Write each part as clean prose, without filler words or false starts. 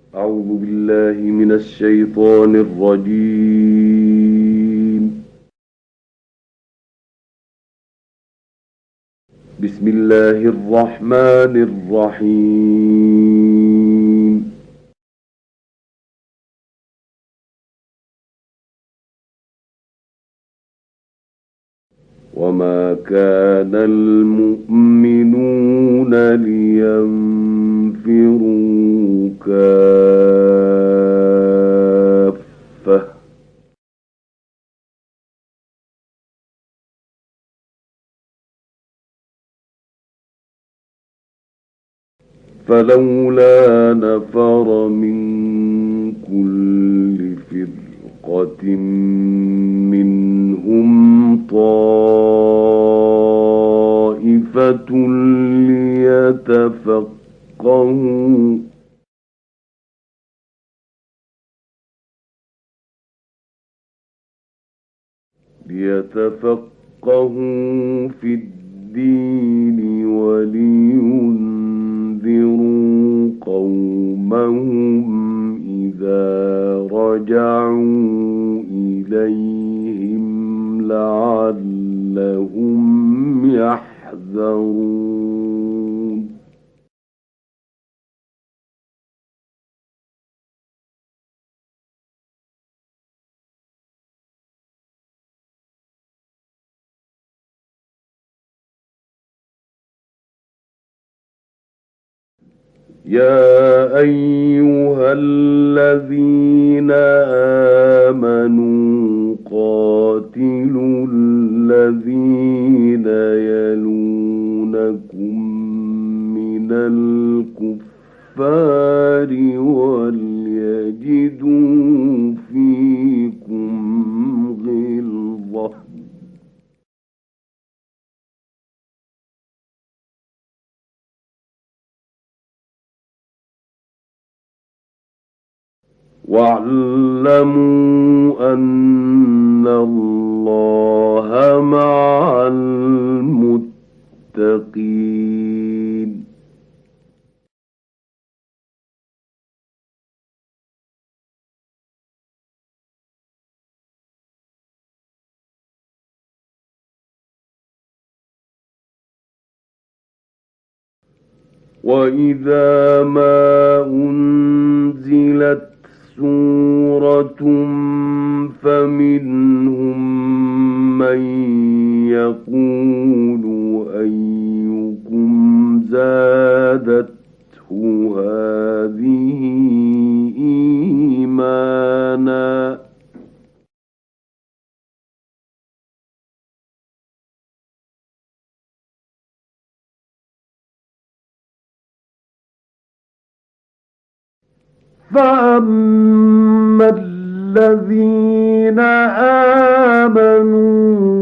أعوذ بالله من الشيطان الرجيم. بسم الله الرحمن الرحيم. وما كان المؤمنون لينفروا كافة فلولا نفر من كل فرقة منهم طائفة ليتفقهوا في الدين ولينذروا قومهم إذا رجعوا إليهم لعلهم يحذرون. يا أيها الذين آمنوا قاتلوا الذين يلونكم من الكفار وليجدوا فيكم غلظة واعلموا أن الله مع المتقين. وإذا ما أنزلت سورة فمنهم من يقول أيكم زادته هذه إيمانا فأما الذين آمنوا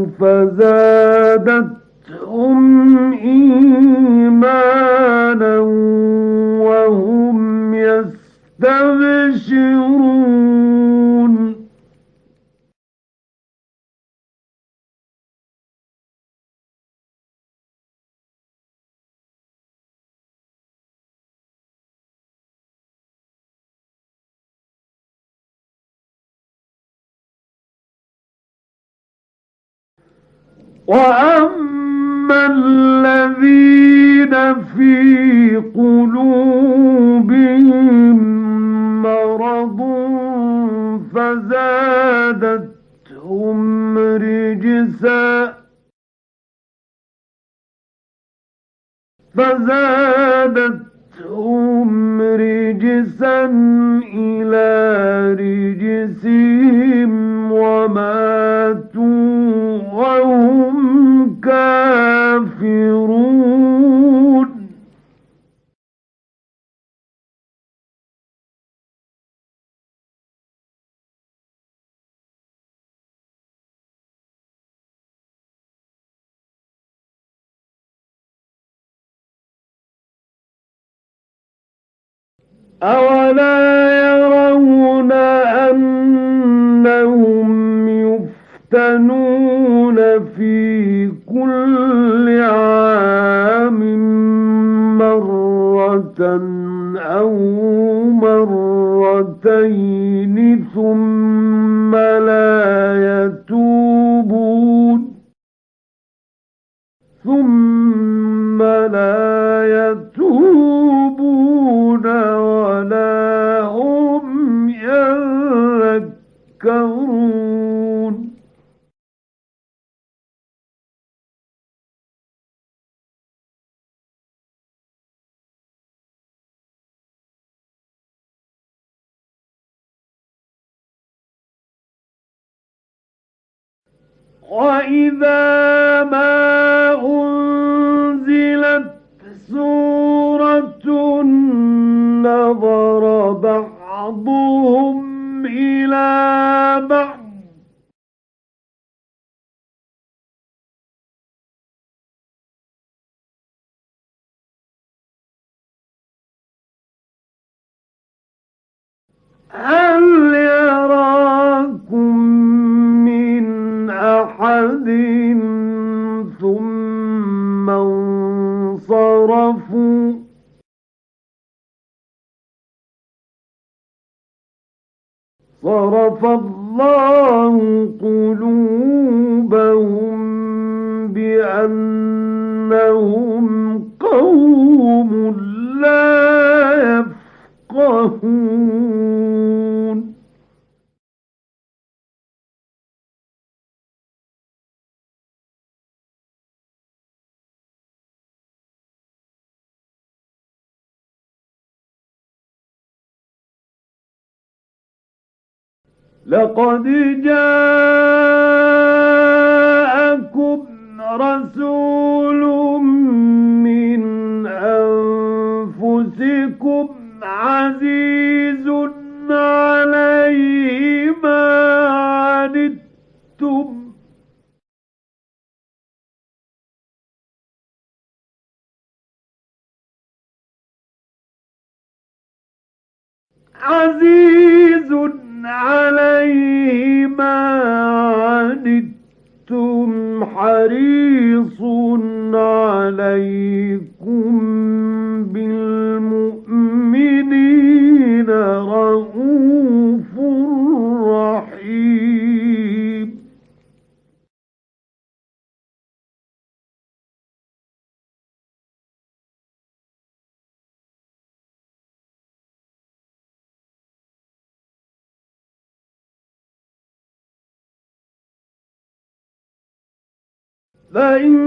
فزادتهم إيمانا وهم يستبشرون. وأما الذين في قلوبهم مرض فزادتهم رجسا إلى رجسهم وماتوا وهم كافرون. أولا يرون أنهم يفتنون في كل عام مرة أو مرتين مرتين ثم لا يتوبون ولا هم يذكرون وإذا ما أنزلت سورة نظر بعضهم إلى بعض هل يراكم من أحد ثم انصرفوا صرف الله قلوبهم بأنهم قوم لا يفقهون لقد جاءكم رسول من أنفسكم عزيز عليه ما عنتم عزيز عليه ما عنتم حريص عليكم بالمؤمنين رءوف رحيم فإن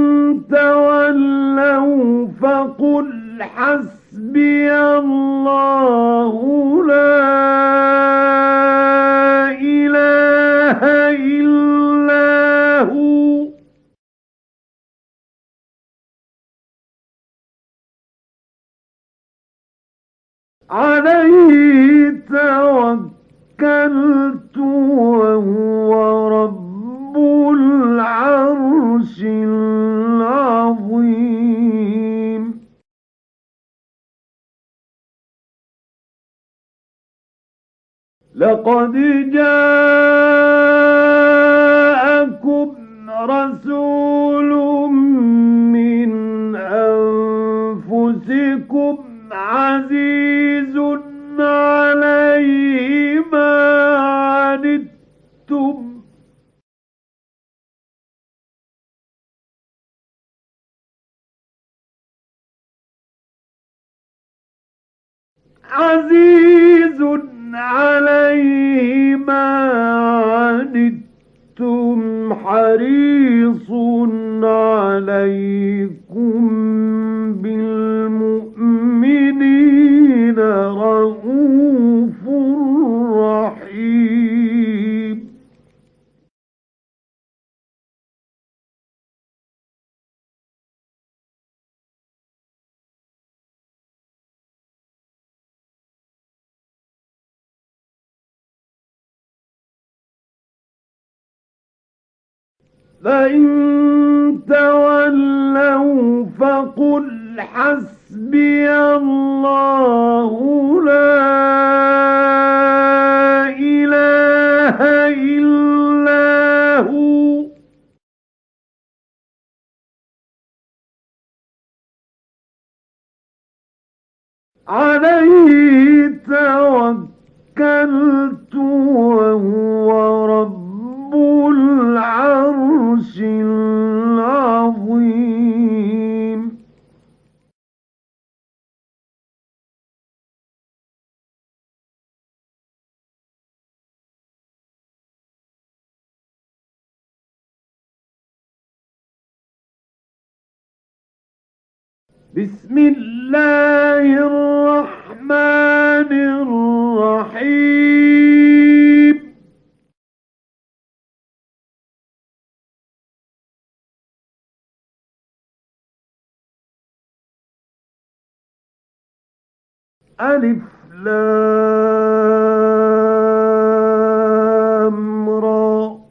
تولوا فقل حسبي الله لا إله إلا هو عليه توكلت وهو رب العرش العظيم لقد جاءكم رسول من أنفسكم عزيز عليه ما عنتم عزيز عليه ما عنتم حريص عليكم بالمؤمنين رءوف رحيم فإن تولوا فقل حسبي الله لا إله إلا هو عليه توكلت بسم الله الرحمن الرحيم ألف لام را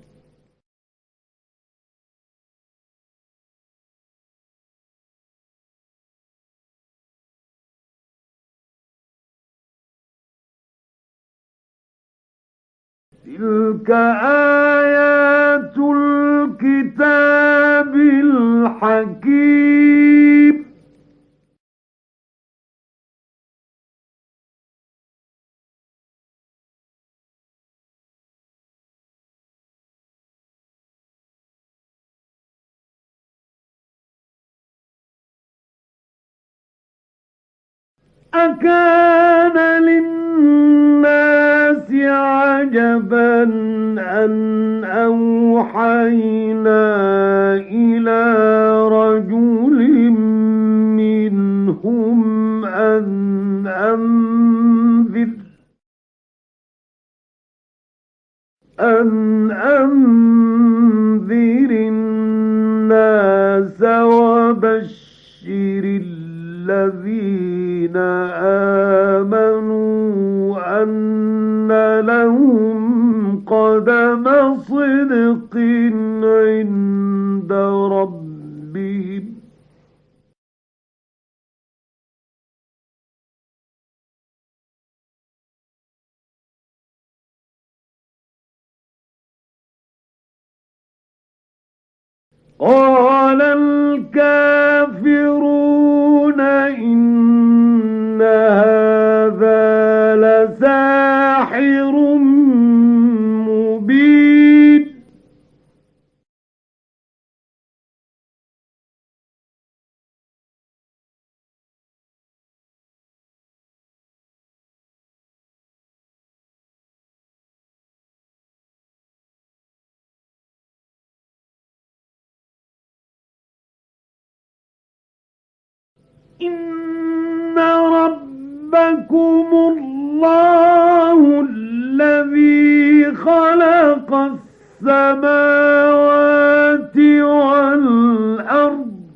تلك آيات الكتاب الحكيم أكان للناس عجبا أن أوحينا إلى رجل منهم أن أنذر الناس وبشر الذين آمنوا أن لهم قدم صدق عند ربهم قال الكافرون إن هذا لساحر مبين إن ربكم الله الذي خلق السماوات والأرض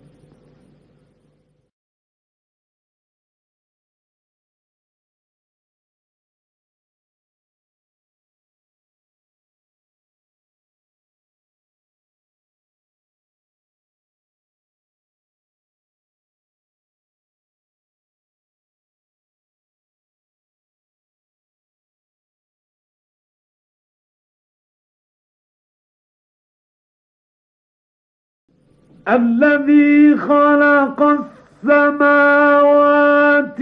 الذي خلق السماوات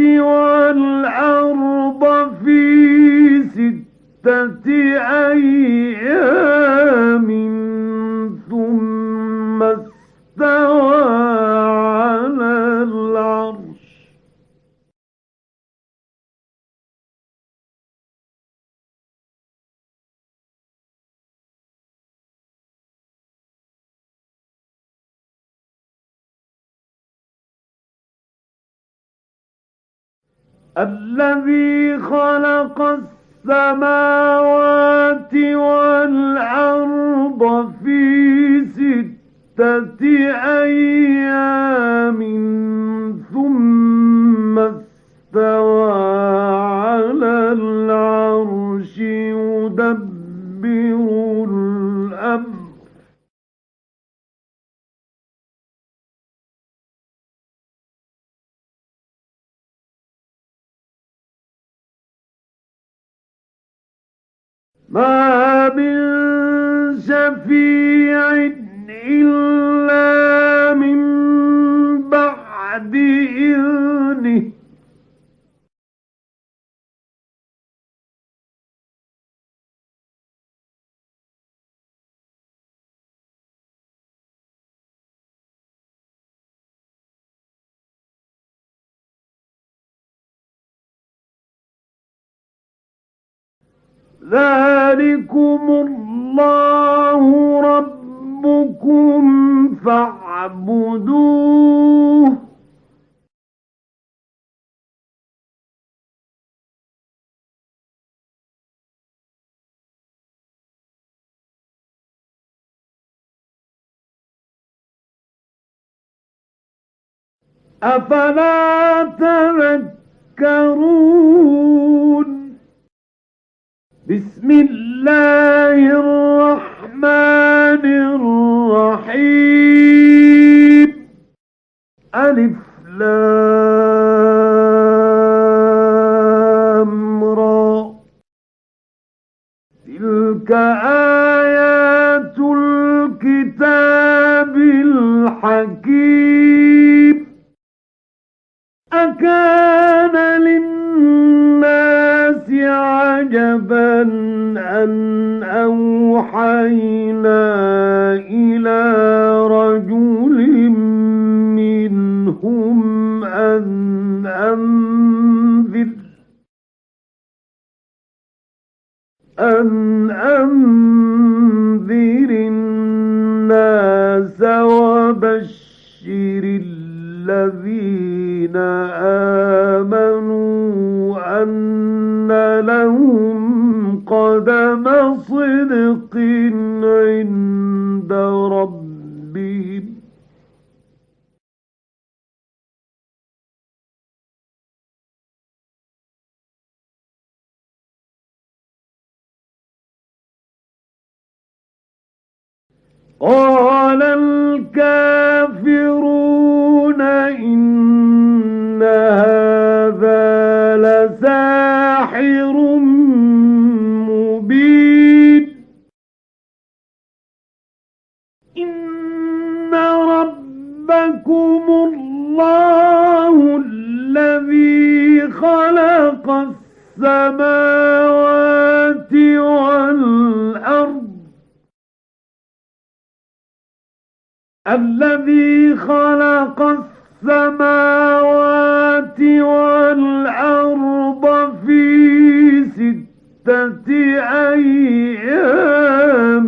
والأرض في 6 أيام ثم استوى على العرش الذي خلق السماوات والأرض في 6 أيام ثم استوى على العرش يدبر الأمر ما من شفيع إلا من بعد إذنه ذلكم الله ربكم فاعبدوه أفلا تذكرون بسم الله الرحمن الرحيم ألف لام را تلك آيات الكتاب الحكيم أكان للناس عجبا أن أوحينا إلى رجل منهم أن أنذر الناس وبشر الذين آمنوا أن لهم قدم صدق عند ربهم قال الكافرون إن هذا لساحر مبين إن ربكم الله الذي خلق السماوات والأرض في 6 أيام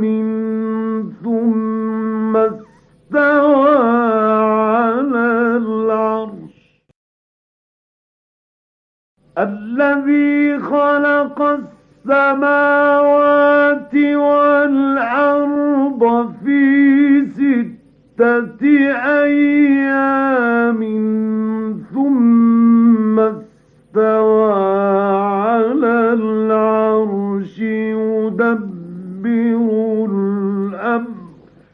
ثم استوى على العرش الذي خلق السماوات والأرض في 6 أيام ثم استوى على العرش يدبر الأمر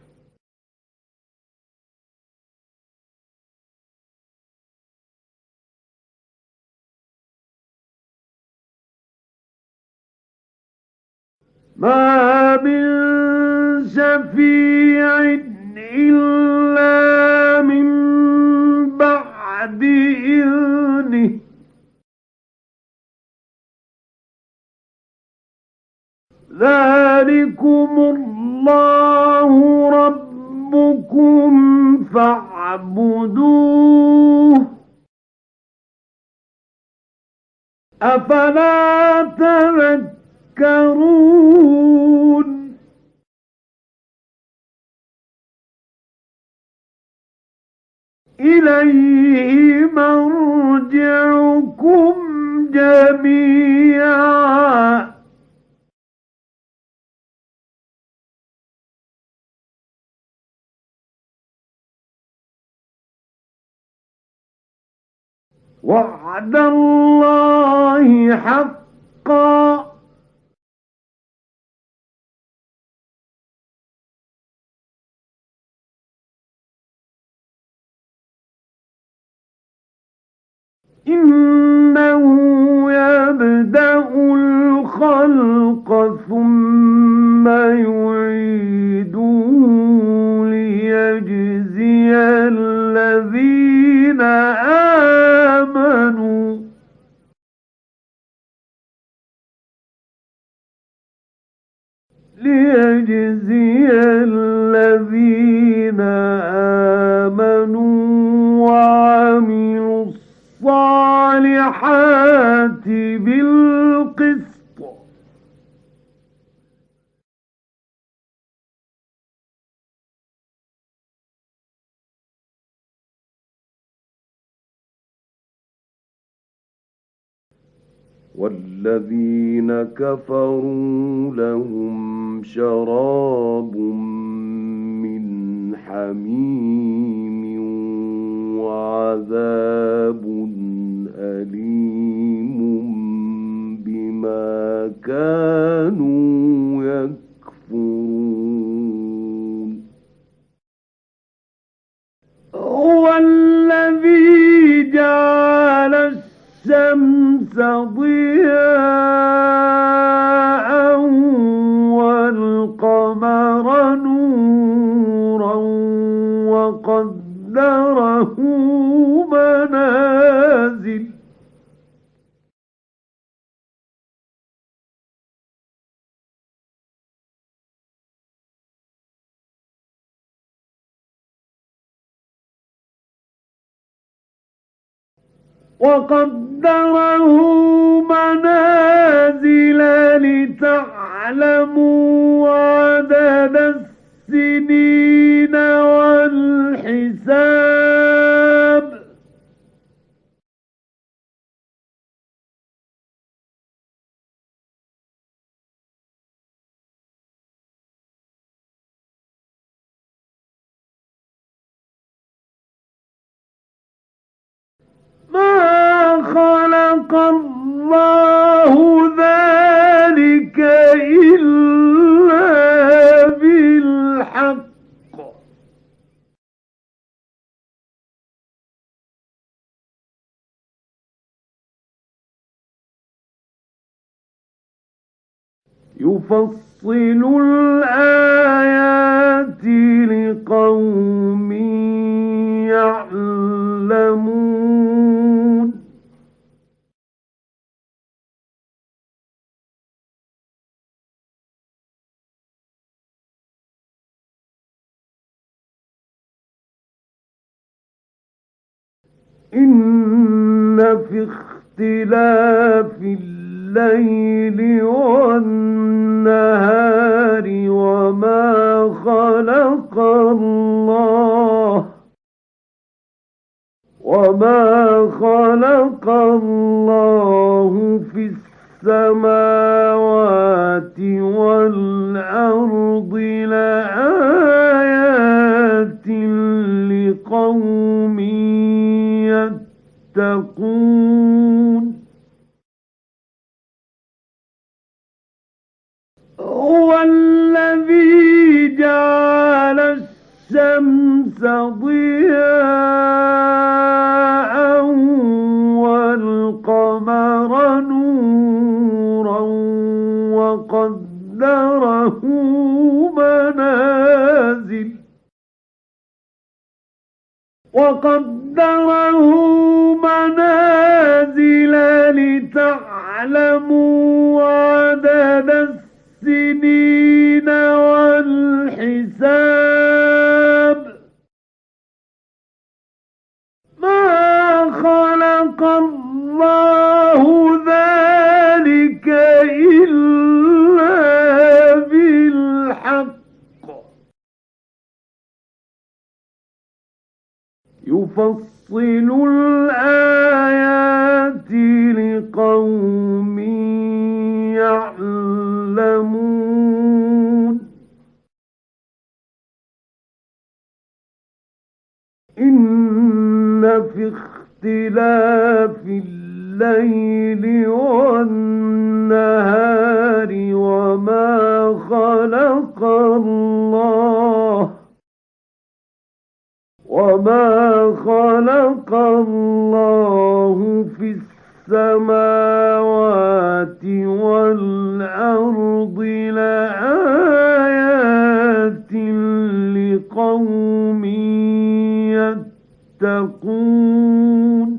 ما من شفيع إلا من بعد إذنه ذلكم الله ربكم فاعبدوه أفلا تذكرون إليه مرجعكم جميعا وعد الله حقا إنه يبدأ الخلق ثم يعيده ليجزي الذين آمنوا وعملوا الصالحات بالقسط والذين كفروا لهم شراب من حميم وعذاب عذاب أليم بما كانوا يكفرون هو الذي جعل الشمس ضياء والقمر نورا وقدره منازل لتعلموا عدد السنين والحساب ما خلق الله ذلك إلا بالحق يفصل الآيات لقوم يعلمون إن في اختلاف الليل والنهار وما خلق الله في السماوات والأرض لآيات لقوم يتقون هو الذي جعل الشمس ضياء والقمر نورا وقدره منازل لتعلموا عدد السنين والحساب ما خلق الله ذلك إلا بالحق يفصل الآيات لقوم يعلمون إن في اختلاف الليل والنهار وما خلق الله في السماوات والأرض لآيات لقوم يتقون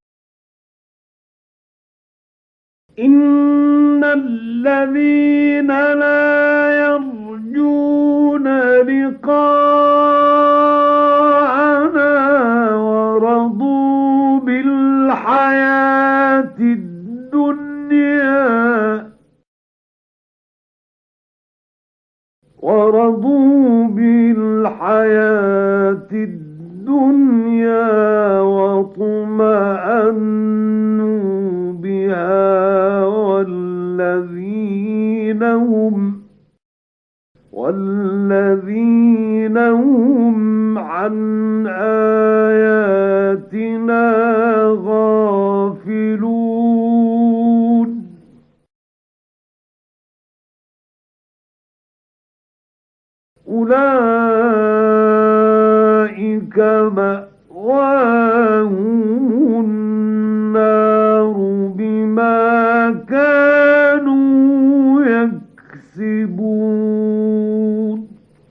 إن الذين لا يرجون لقاءنا ورضوا بالحياة الدنيا واطمأنوا بها والذين هم عن آياتنا أولئك مأواهم النار بما كانوا يكسبون.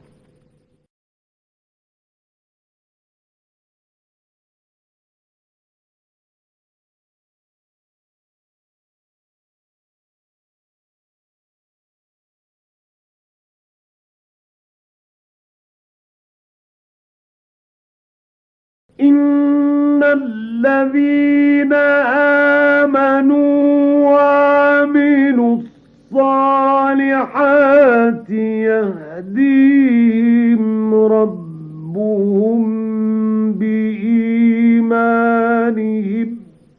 إن الذين آمنوا وعملوا الصالحات يهديهم ربهم بإيمانهم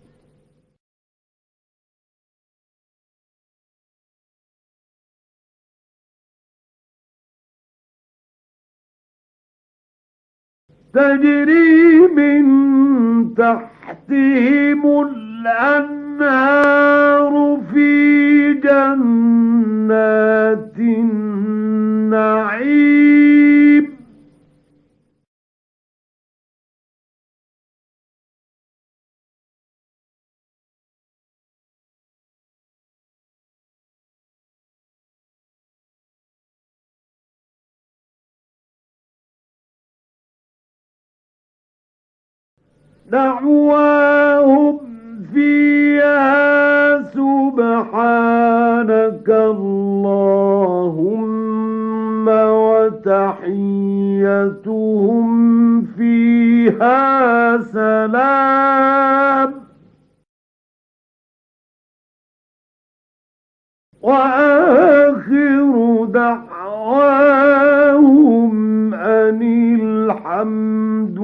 تجري من تحتهم الأنهار في جنات النعيم. دعواهم فيها سبحانك اللهم وتحيتهم فيها سلام. وآخر دعواهم أن الحمد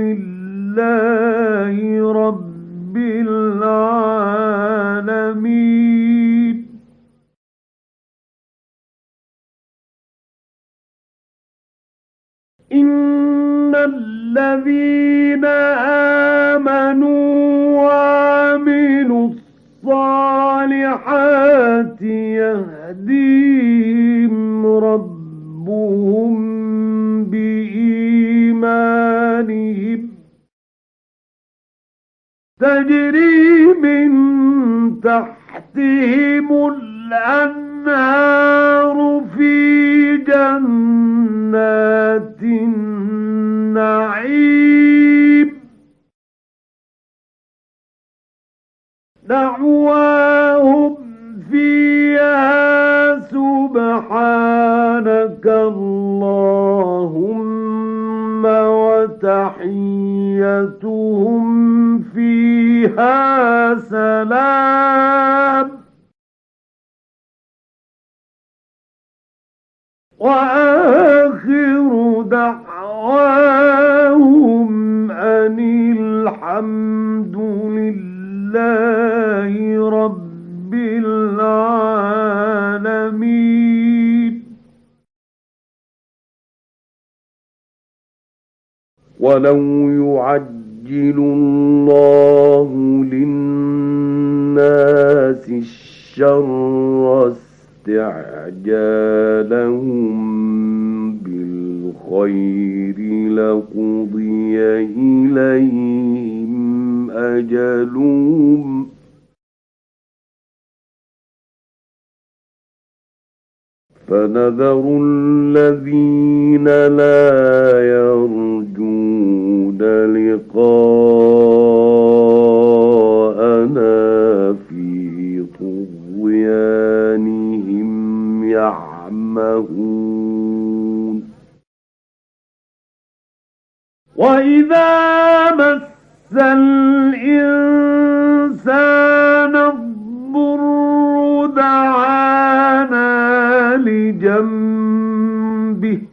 لله رب العالمين. إن الذين آمنوا وعملوا الصالحات يهديهم ربهم بإيمانهم تجري من تحتهم الأنهار في جنات النعيم. دعواهم فيها سبحانك اللهم وتحيتهم فيها سلام. وآخر دعواهم أن الحمد لله رب العالمين. ولو يعجل الله للناس الشر استعجالهم بالخير لقضي إليهم أجلهم فنذر الذين لا يرجون لقاءنا في طغيانهم يعمهون. وإذا مس الإنسان الضر دعانا لجنبه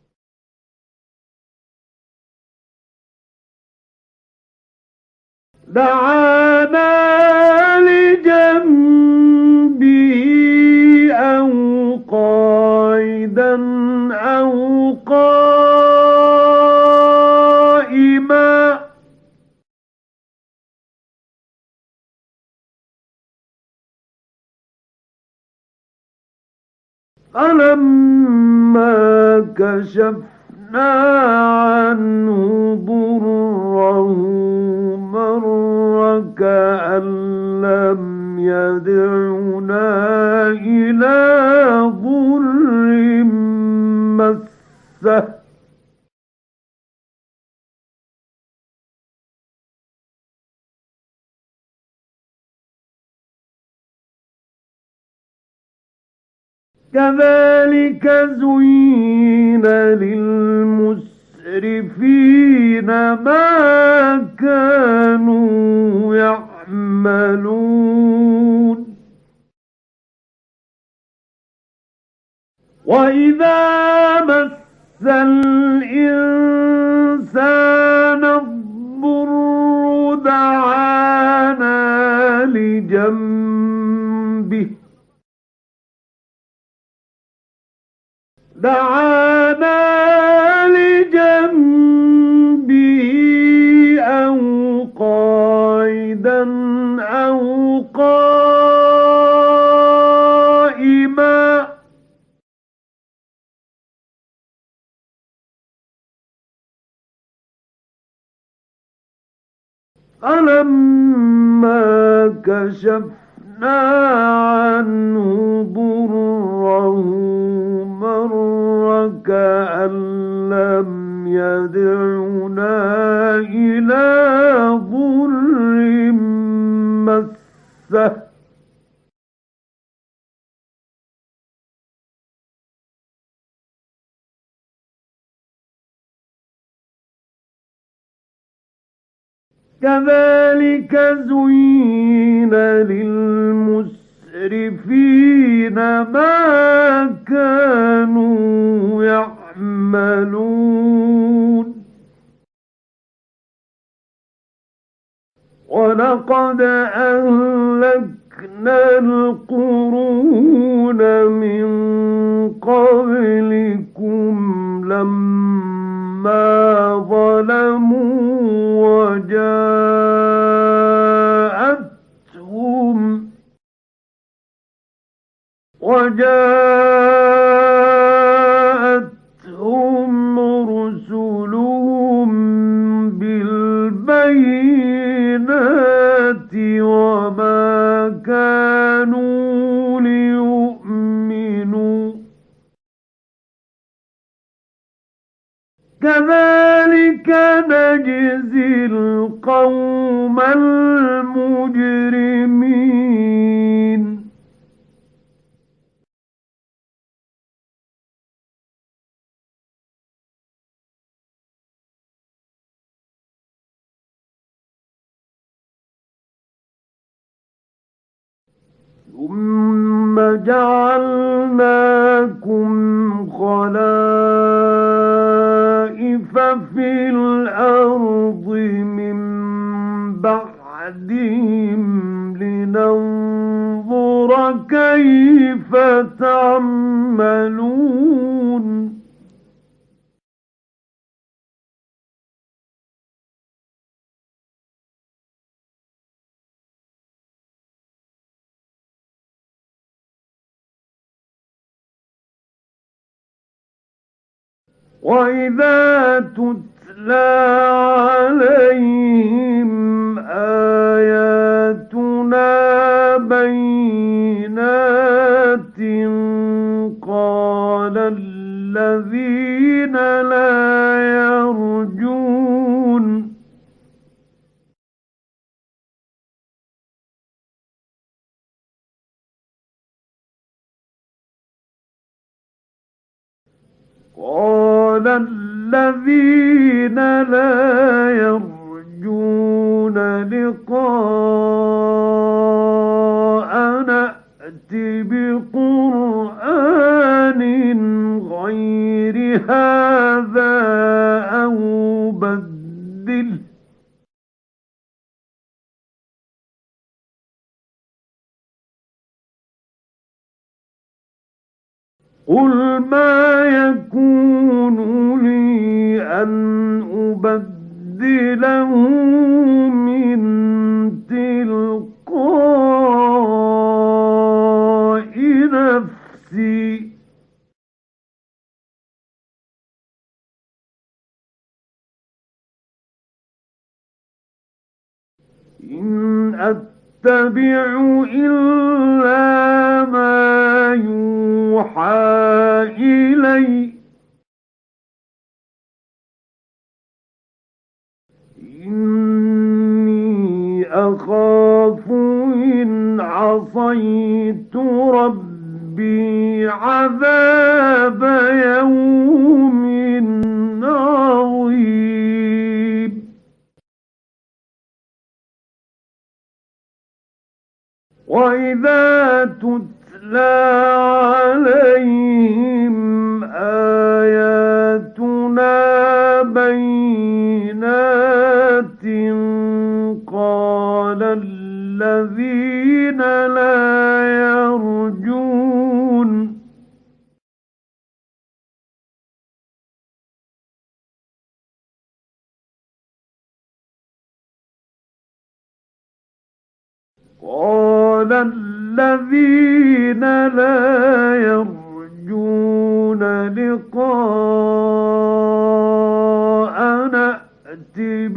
أو قاعدا أو قائما فلما كشفنا عنه ضره مر كأن لم يدعنا إلى ضر مسه كذلك زين للمسرفين ما كانوا يعملون وإذا مس الإنسان الضر دعانا لجنبه أو قاعدا أو قائما فلما كشفنا عنه ضره مر كأن لم يدعنا إلى ضر مسه كذلك زين للمسرفين ما كانوا يعملون ولقد أهلكنا القرون من قبلكم لما ظلموا وجاءتهم رسلهم بالبينات وما كانوا ليؤمنوا كذلك نجزي القوم المجرمين ثم جعلناكم خلائف في الأرض من بعدهم لننظر كيف تعملون وإذا تتلى عليهم آياتنا بينات قال الذين لا يرجون قال الذين لا يرجون لقاءنا ائت بقرآن غير هذا أو بدله قل ما يكون لي أن أبدله من تلقاء نفسي أتبع إلا ما يوحى إلي إني أخاف إن عصيت ربي عذاب يوم عظيم وإذا تتلى عليهم آياتنا بينات قال الذين لا يرجون قال الذين لا يرجون لقاءنا ائت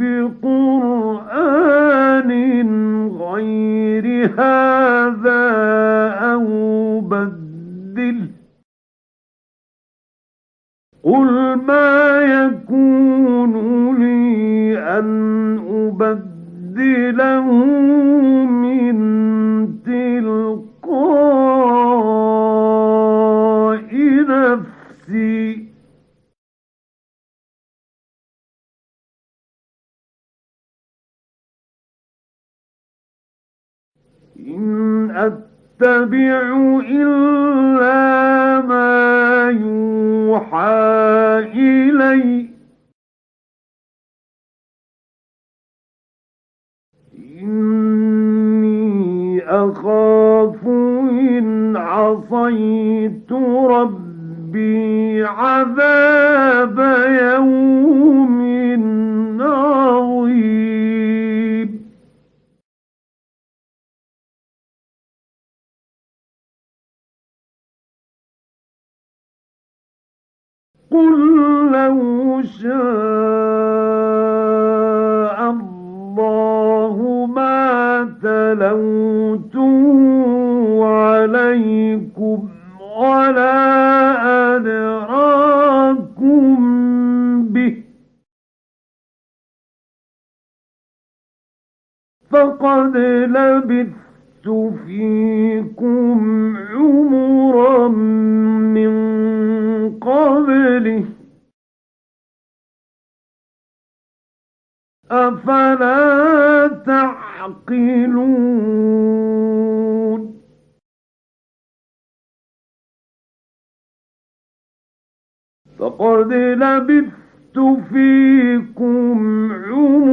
بقرآن غير هذا أو بدله قل ما يكون لي أن أبدله من تلقاء نفسي إن أتبع إلا ما يوحى إلي إني أخاف إن عصيت ربي عذاب يوم عظيم قل لو شاء الله ما تلوته عليكم ولا أدراكم به فقد لبثت فيكم عمرا من قبله أفلا تعقلون فقد لبثت فيكم عمرا